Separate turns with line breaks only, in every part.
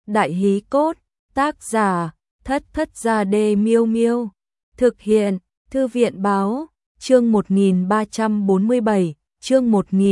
Đại hí cốt, tác giả, Thất Thất Gia Đê Miêu Miêu. Thực hiện, Thư viện báo, chương 1347, chương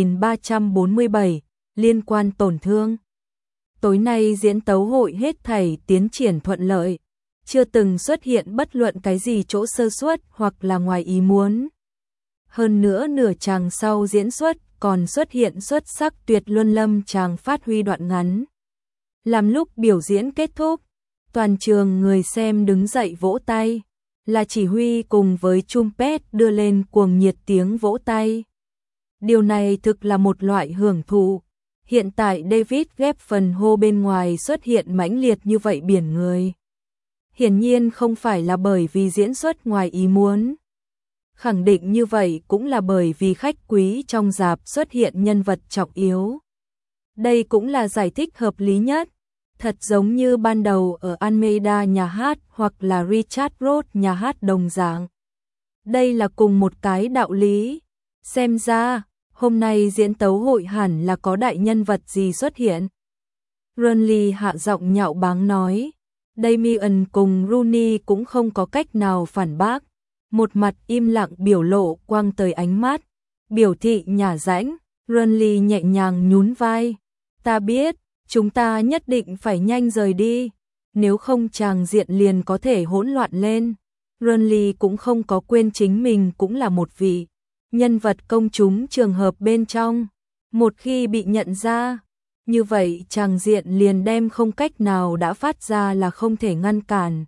1347, liên quan tổn thương. Tối nay diễn tấu hội hết thảy tiến triển thuận lợi, chưa từng xuất hiện bất luận cái gì chỗ sơ suất hoặc là ngoài ý muốn. Hơn nữa nửa chàng sau diễn xuất còn xuất hiện xuất sắc tuyệt luân lâm chàng phát huy đoạn ngắn. Làm lúc biểu diễn kết thúc, toàn trường người xem đứng dậy vỗ tay, là chỉ huy cùng với trumpet đưa lên cuồng nhiệt tiếng vỗ tay. Điều này thực là một loại hưởng thụ. Hiện tại David Geffen hô bên ngoài xuất hiện mãnh liệt như vậy biển người. Hiển nhiên không phải là bởi vì diễn xuất ngoài ý muốn. Khẳng định như vậy cũng là bởi vì khách quý trong rạp xuất hiện nhân vật trọng yếu. Đây cũng là giải thích hợp lý nhất. Thật giống như ban đầu ở Almeida nhà hát hoặc là Richard Roth nhà hát đồng dạng. Đây là cùng một cái đạo lý. Xem ra, hôm nay diễn tấu hội hẳn là có đại nhân vật gì xuất hiện. Burnley hạ giọng nhạo báng nói. Damien cùng Rooney cũng không có cách nào phản bác. Một mặt im lặng biểu lộ quang tới ánh mắt. Biểu thị nhả rãnh, Burnley nhẹ nhàng nhún vai. Ta biết. Chúng ta nhất định phải nhanh rời đi, nếu không tràng diện liền có thể hỗn loạn lên. Burnley cũng không có quên chính mình cũng là một vị nhân vật công chúng trường hợp bên trong. Một khi bị nhận ra, như vậy tràng diện liền đem không cách nào đã phát ra là không thể ngăn cản.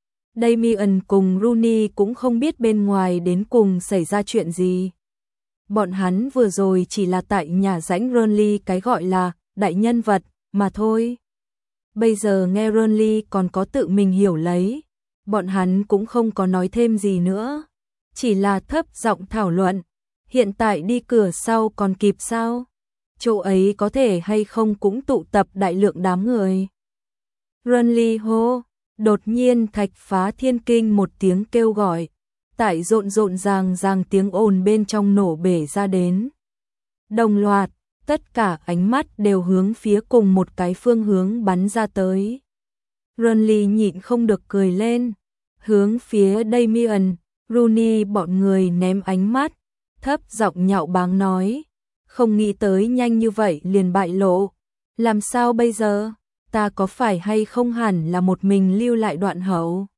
Damien cùng Rooney cũng không biết bên ngoài đến cùng xảy ra chuyện gì. Bọn hắn vừa rồi chỉ là tại nhà rãnh Burnley cái gọi là đại nhân vật mà thôi. Bây giờ nghe Burnley còn có tự mình hiểu lấy, bọn hắn cũng không có nói thêm gì nữa, chỉ là thấp giọng thảo luận, hiện tại đi cửa sau còn kịp sao? Chỗ ấy có thể hay không cũng tụ tập đại lượng đám người. Burnley hô, đột nhiên Thạch Phá Thiên Kinh một tiếng kêu gọi, tại rộn ràng tiếng ồn bên trong nổ bể ra đến. Đồng loạt, tất cả ánh mắt đều hướng phía cùng một cái phương hướng bắn ra tới. Burnley nhịn không được cười lên, hướng phía Damien, Rooney bọn người ném ánh mắt, thấp giọng nhạo báng nói, không nghĩ tới nhanh như vậy liền bại lộ, làm sao bây giờ, ta có phải hay không hẳn là một mình lưu lại đoạn hậu.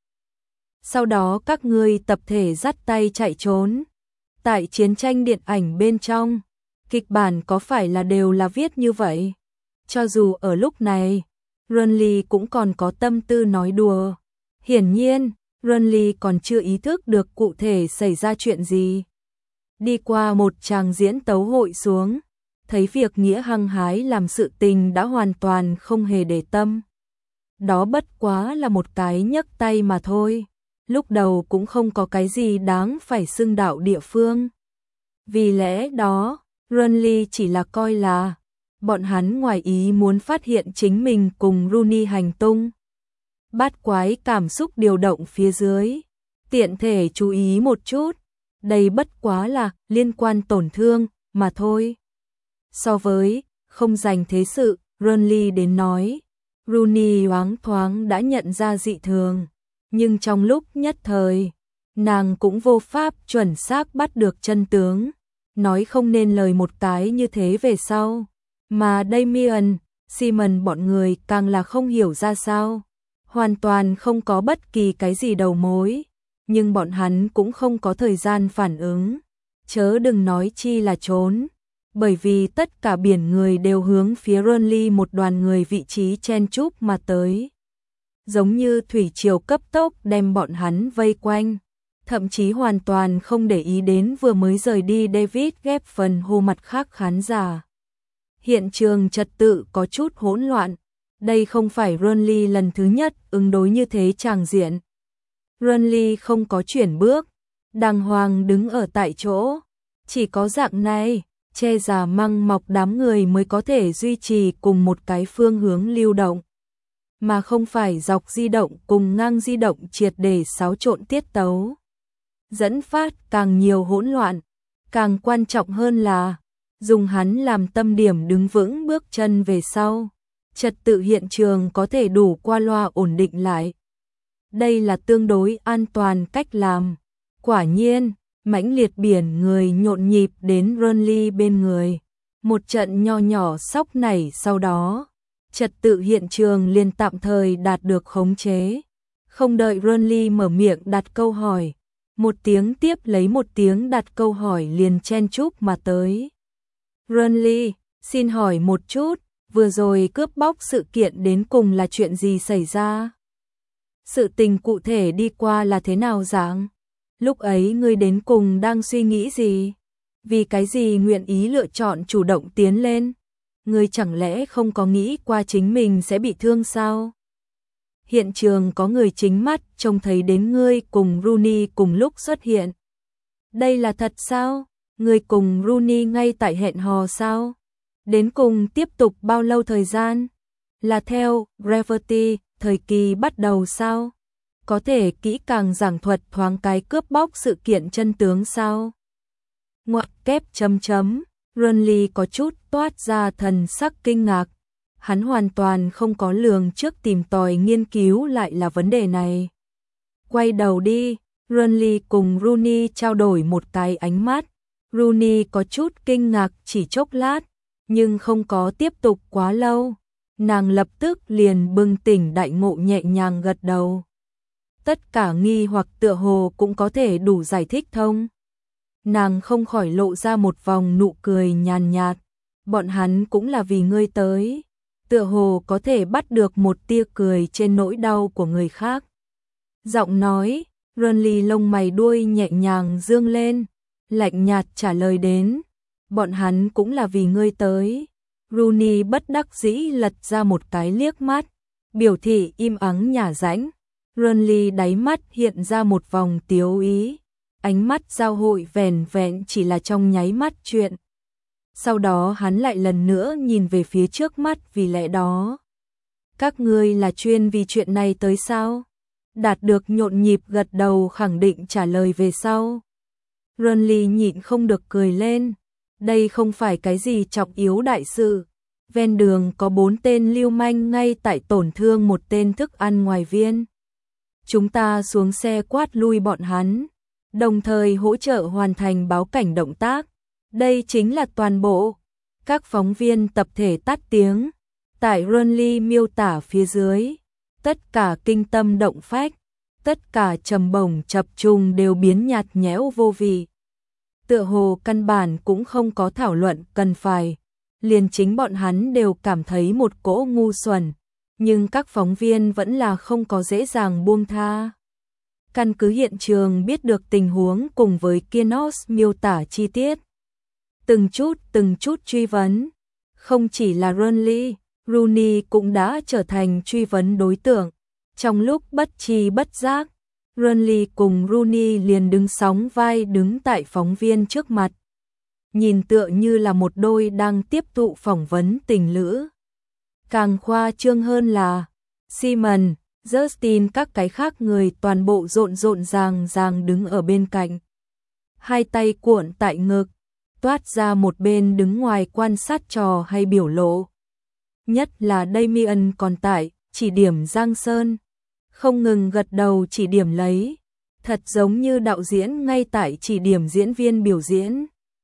Sau đó các ngươi tập thể dắt tay chạy trốn, tại chiến tranh điện ảnh bên trong. Kịch bản có phải là đều là viết như vậy? Cho dù ở lúc này, Burnley cũng còn có tâm tư nói đùa. Hiển nhiên, Burnley còn chưa ý thức được cụ thể xảy ra chuyện gì. Đi qua một tràng diễn tấu hội xuống, thấy việc nghĩa hăng hái làm sự tình đã hoàn toàn không hề để tâm. Đó bất quá là một cái nhấc tay mà thôi. Lúc đầu cũng không có cái gì đáng phải xưng đạo địa phương. Vì lẽ đó, Burnley chỉ là coi là bọn hắn ngoài ý muốn phát hiện chính mình cùng Rooney hành tung. Bát quái cảm xúc điều động phía dưới, tiện thể chú ý một chút, đây bất quá là liên quan tổn thương mà thôi. So với không dành thế sự, Burnley đến nói, Rooney loáng thoáng đã nhận ra dị thường, nhưng trong lúc nhất thời, nàng cũng vô pháp chuẩn xác bắt được chân tướng. Nói không nên lời một cái như thế về sau, mà Damien, Simon bọn người càng là không hiểu ra sao, hoàn toàn không có bất kỳ cái gì đầu mối, nhưng bọn hắn cũng không có thời gian phản ứng, chớ đừng nói chi là trốn, bởi vì tất cả biển người đều hướng phía Burnley một đoàn người vị trí chen chúc mà tới, giống như thủy triều cấp tốc đem bọn hắn vây quanh. Thậm chí hoàn toàn không để ý đến vừa mới rời đi David Geffen hô mặt khác khán giả. Hiện trường trật tự có chút hỗn loạn, đây không phải Burnley lần thứ nhất ứng đối như thế tràng diện. Burnley không có chuyển bước, đàng hoàng đứng ở tại chỗ, chỉ có dạng này, che giả măng mọc đám người mới có thể duy trì cùng một cái phương hướng lưu động, mà không phải dọc di động cùng ngang di động triệt để xáo trộn tiết tấu. Dẫn phát càng nhiều hỗn loạn, càng quan trọng hơn là dùng hắn làm tâm điểm đứng vững bước chân về sau, trật tự hiện trường có thể đủ qua loa ổn định lại. Đây là tương đối an toàn cách làm. Quả nhiên, mãnh liệt biển người nhộn nhịp đến Renly bên người. Một trận nho nhỏ sóc nảy sau đó, trật tự hiện trường liền tạm thời đạt được khống chế. Không đợi Renly mở miệng đặt câu hỏi, một tiếng tiếp lấy một tiếng đặt câu hỏi liền chen chúc mà tới. Renly, xin hỏi một chút, vừa rồi cướp bóc sự kiện đến cùng là chuyện gì xảy ra? Sự tình cụ thể đi qua là thế nào dạng? Lúc ấy ngươi đến cùng đang suy nghĩ gì? Vì cái gì nguyện ý lựa chọn chủ động tiến lên? Ngươi chẳng lẽ không có nghĩ qua chính mình sẽ bị thương sao? Hiện trường có người chính mắt trông thấy đến ngươi cùng Rooney cùng lúc xuất hiện. Đây là thật sao? Ngươi cùng Rooney ngay tại hẹn hò sao? Đến cùng tiếp tục bao lâu thời gian? Là theo Gravity, thời kỳ bắt đầu sao? Có thể kỹ càng giảng thuật thoáng cái cướp bóc sự kiện chân tướng sao? Ngoặc kép chấm chấm, Renly có chút toát ra thần sắc kinh ngạc. Hắn hoàn toàn không có lường trước tìm tòi nghiên cứu lại là vấn đề này. Quay đầu đi, Renly cùng Rooney trao đổi một cái ánh mắt. Rooney có chút kinh ngạc chỉ chốc lát, nhưng không có tiếp tục quá lâu. Nàng lập tức liền bừng tỉnh đại ngộ nhẹ nhàng gật đầu. Tất cả nghi hoặc tựa hồ cũng có thể đủ giải thích thông. Nàng không khỏi lộ ra một vòng nụ cười nhàn nhạt. Bọn hắn cũng là vì ngươi tới. Tựa hồ có thể bắt được một tia cười trên nỗi đau của người khác. Giọng nói, Renly lông mày đuôi nhẹ nhàng dương lên, lạnh nhạt trả lời đến. Bọn hắn cũng là vì ngươi tới. Rooney bất đắc dĩ lật ra một cái liếc mắt, biểu thị im ắng nhả rãnh. Renly đáy mắt hiện ra một vòng tiếu ý, ánh mắt giao hội vẻn vẹn chỉ là trong nháy mắt chuyện. Sau đó hắn lại lần nữa nhìn về phía trước mắt vì lẽ đó. Các ngươi là chuyên vì chuyện này tới sao? Đạt được nhộn nhịp gật đầu khẳng định trả lời về sau. Renly nhịn không được cười lên. Đây không phải cái gì trọng yếu đại sự. Ven đường có 4 tên lưu manh ngay tại tổn thương một tên thức ăn ngoài viên. Chúng ta xuống xe quát lui bọn hắn, đồng thời hỗ trợ hoàn thành báo cảnh động tác. Đây chính là toàn bộ. Các phóng viên tập thể tắt tiếng. Tại Renly miêu tả phía dưới, tất cả kinh tâm động phách, tất cả trầm bổng chập trùng đều biến nhạt nhẽo vô vị. Tựa hồ căn bản cũng không có thảo luận cần phải. Liền chính bọn hắn đều cảm thấy một cỗ ngu xuẩn, nhưng các phóng viên vẫn là không có dễ dàng buông tha. Căn cứ hiện trường biết được tình huống cùng với Kinos miêu tả chi tiết. Từng chút truy vấn. Không chỉ là Renly, Rooney cũng đã trở thành truy vấn đối tượng. Trong lúc bất tri bất giác, Renly cùng Rooney liền đứng sóng vai đứng tại phóng viên trước mặt. Nhìn tựa như là một đôi đang tiếp thụ phỏng vấn tình lữ. Càng khoa trương hơn là Simon, Justin các cái khác người toàn bộ rộn ràng đứng ở bên cạnh. Hai tay cuộn tại ngực, toát ra một bên đứng ngoài quan sát trò hay biểu lộ. Nhất là Damien còn tại, chỉ điểm Giang Sơn. Không ngừng gật đầu chỉ điểm lấy. Thật giống như đạo diễn ngay tại chỉ điểm diễn viên biểu diễn.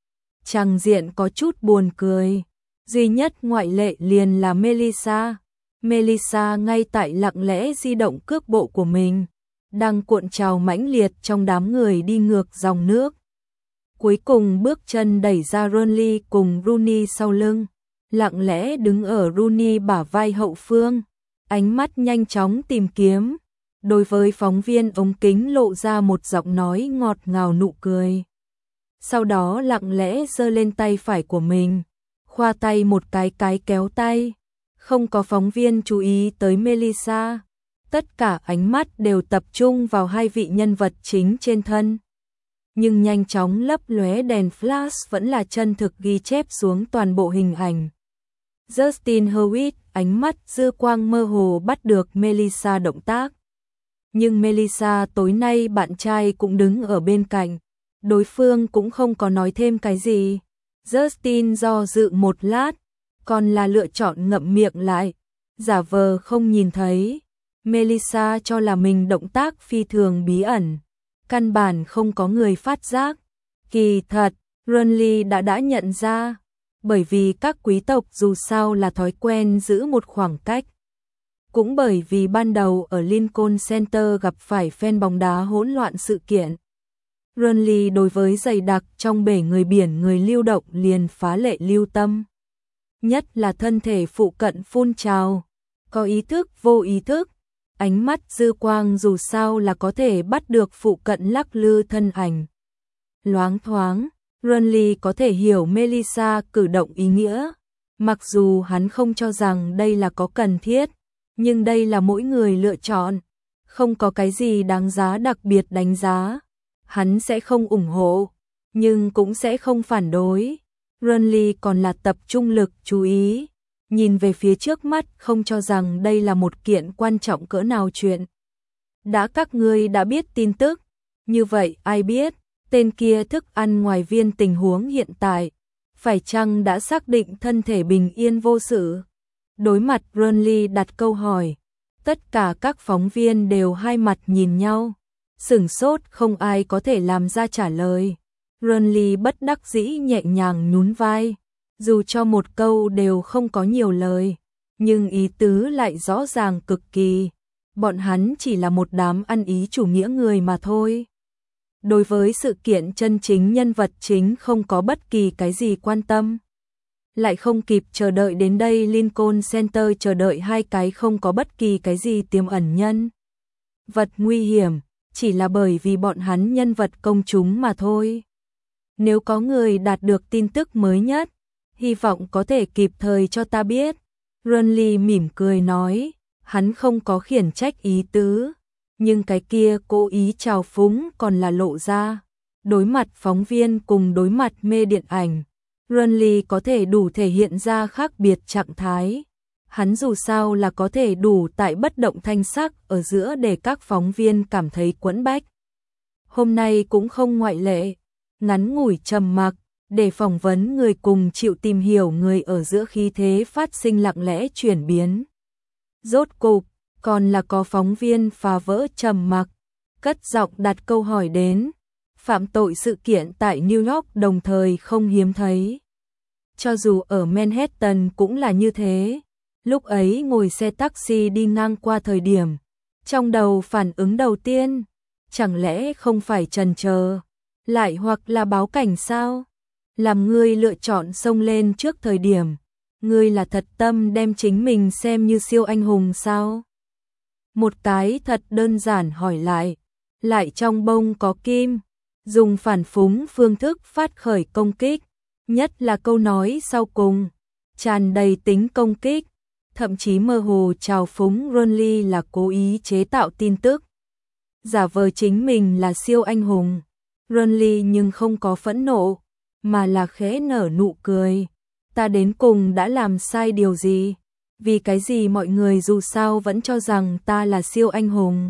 Tràng diện có chút buồn cười. Duy nhất ngoại lệ liền là Melissa. Melissa ngay tại lặng lẽ di động cước bộ của mình, đang cuộn trào mãnh liệt trong đám người đi ngược dòng nước. Cuối cùng bước chân đẩy ra Renly cùng Rooney sau lưng, lặng lẽ đứng ở Rooney bả vai hậu phương, ánh mắt nhanh chóng tìm kiếm. Đối với phóng viên ống kính lộ ra một giọng nói ngọt ngào nụ cười. Sau đó lặng lẽ giơ lên tay phải của mình, khoa tay một cái kéo tay. Không có phóng viên chú ý tới Melissa. Tất cả ánh mắt đều tập trung vào hai vị nhân vật chính trên thân. Nhưng nhanh chóng lấp lóe đèn flash vẫn là chân thực ghi chép xuống toàn bộ hình ảnh. Justin Hewitt ánh mắt dư quang mơ hồ bắt được Melissa động tác. Nhưng Melissa tối nay bạn trai cũng đứng ở bên cạnh. Đối phương cũng không có nói thêm cái gì. Justin do dự một lát, còn là lựa chọn ngậm miệng lại. giả vờ không nhìn thấy. Melissa cho là mình động tác phi thường bí ẩn, căn bản không có người phát giác. Kỳ thật, Renly đã nhận ra, bởi vì các quý tộc dù sao là thói quen giữ một khoảng cách. Cũng bởi vì ban đầu ở Lincoln Center gặp phải fan bóng đá hỗn loạn sự kiện. Renly đối với dày đặc trong bể người biển người lưu động liền phá lệ lưu tâm. Nhất là thân thể phụ cận phun trào, có ý thức vô ý thức, ánh mắt dư quang dù sao là có thể bắt được phụ cận lắc lư thân ảnh. Loáng thoáng, Renly có thể hiểu Melissa cử động ý nghĩa, mặc dù hắn không cho rằng đây là có cần thiết, nhưng đây là mỗi người lựa chọn, không có cái gì đáng giá đặc biệt đánh giá. Hắn sẽ không ủng hộ, nhưng cũng sẽ không phản đối. Renly còn là tập trung lực chú ý, nhìn về phía trước mắt không cho rằng đây là một kiện quan trọng cỡ nào chuyện. Đã các ngươi đã biết tin tức, như vậy ai biết, tên kia thức ăn ngoài viên tình huống hiện tại, phải chăng đã xác định thân thể bình yên vô sự? Đối mặt Renly đặt câu hỏi, tất cả các phóng viên đều hai mặt nhìn nhau, sửng sốt không ai có thể làm ra trả lời. Renly bất đắc dĩ nhẹ nhàng nhún vai, dù cho một câu đều không có nhiều lời, nhưng ý tứ lại rõ ràng cực kỳ. Bọn hắn chỉ là một đám ăn ý chủ nghĩa người mà thôi. Đối với sự kiện chân chính nhân vật chính không có bất kỳ cái gì quan tâm. Lại không kịp chờ đợi đến đây Lincoln Center chờ đợi hai cái không có bất kỳ cái gì tiềm ẩn nhân vật nguy hiểm, chỉ là bởi vì bọn hắn nhân vật công chúng mà thôi. Nếu có người đạt được tin tức mới nhất, hy vọng có thể kịp thời cho ta biết. Renly mỉm cười nói, hắn không có khiển trách ý tứ, nhưng cái kia cố ý trào phúng còn là lộ ra. Đối mặt phóng viên cùng đối mặt mê điện ảnh, Renly có thể đủ thể hiện ra khác biệt trạng thái. Hắn dù sao là có thể đủ tại bất động thanh sắc ở giữa để các phóng viên cảm thấy quẫn bách. Hôm nay cũng không ngoại lệ, ngắn ngủi trầm mặc, để phỏng vấn người cùng chịu tìm hiểu người ở giữa khí thế phát sinh lặng lẽ chuyển biến. Rốt cục, còn là có phóng viên phá vỡ trầm mặc, cất giọng đặt câu hỏi đến. Phạm tội sự kiện tại New York đồng thời không hiếm thấy. Cho dù ở Manhattan cũng là như thế. Lúc ấy ngồi xe taxi đi ngang qua thời điểm, trong đầu phản ứng đầu tiên, chẳng lẽ không phải chần chờ, lại hoặc là báo cảnh sao? Làm ngươi lựa chọn xông lên trước thời điểm, ngươi là thật tâm đem chính mình xem như siêu anh hùng sao? Một cái thật đơn giản hỏi lại trong bông có kim, dùng phản phúng phương thức phát khởi công kích, nhất là câu nói sau cùng, tràn đầy tính công kích, thậm chí mơ hồ trào phúng Renly là cố ý chế tạo tin tức, giả vờ chính mình là siêu anh hùng. Renly nhưng không có phẫn nộ, mà là khẽ nở nụ cười. Ta đến cùng đã làm sai điều gì? Vì cái gì mọi người dù sao vẫn cho rằng ta là siêu anh hùng?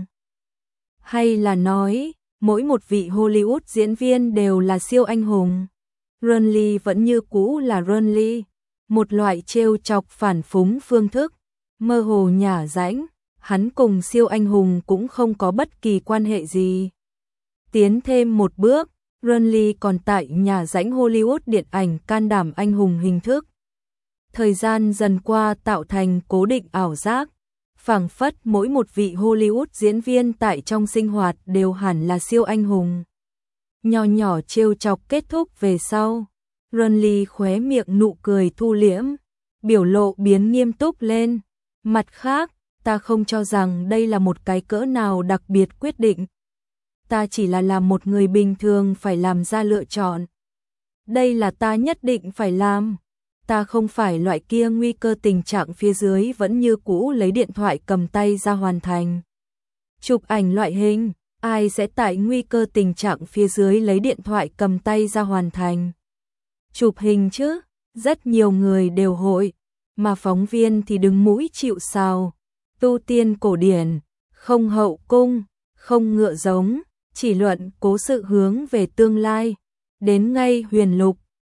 Hay là nói, mỗi một vị Hollywood diễn viên đều là siêu anh hùng? Renly vẫn như cũ là Renly, một loại trêu chọc phản phúng phương thức, mơ hồ nhả rãnh, hắn cùng siêu anh hùng cũng không có bất kỳ quan hệ gì. Tiến thêm một bước, Renly còn tại nhà rãnh Hollywood điện ảnh can đảm anh hùng hình thức. Thời gian dần qua tạo thành cố định ảo giác, phảng phất mỗi một vị Hollywood diễn viên tại trong sinh hoạt đều hẳn là siêu anh hùng. Nhỏ nhỏ trêu chọc kết thúc về sau, Renly khóe miệng nụ cười thu liễm, biểu lộ biến nghiêm túc lên. Mặt khác, ta không cho rằng đây là một cái cỡ nào đặc biệt quyết định. Ta chỉ là làm một người bình thường phải làm ra lựa chọn. Đây là ta nhất định phải làm. Ta không phải loại kia nguy cơ tình trạng phía dưới vẫn như cũ lấy điện thoại cầm tay ra hoàn thành. Chụp ảnh loại hình, ai sẽ tại nguy cơ tình trạng phía dưới lấy điện thoại cầm tay ra hoàn thành. Chụp hình chứ, rất nhiều người đều hội, mà phóng viên thì đứng mũi chịu sào. Tu tiên cổ điển, không hậu cung, không ngựa giống, chỉ luận cố sự hướng về tương lai. Đến ngay huyền lục,